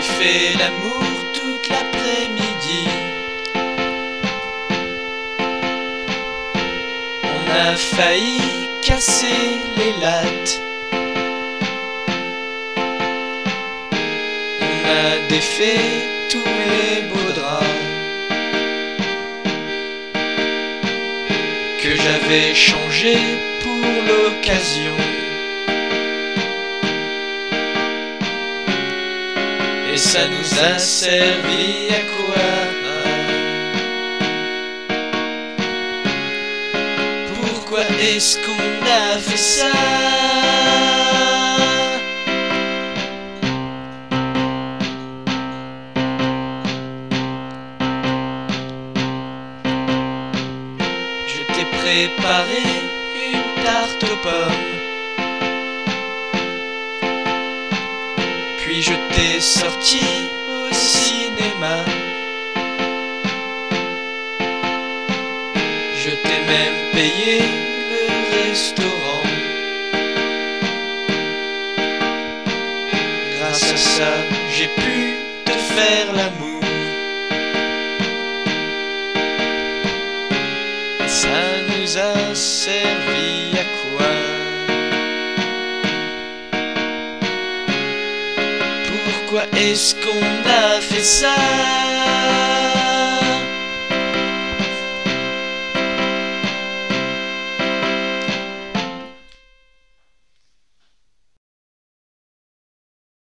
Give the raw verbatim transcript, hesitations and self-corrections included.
fait l'amour toute l'après-midi. On a failli casser les lattes. On a défait tous les beaux draps que j'avais changés pour l'occasion. Et ça nous a servi à quoi? Pourquoi est-ce qu'on a fait ça? Je t'ai préparé une tarte aux pommes, puis je t'ai sorti au cinéma. Je t'ai même payé le restaurant. Grâce à ça, j'ai pu te faire l'amour. Et ça nous a servi à quoi? Pourquoi est-ce qu'on a fait ça?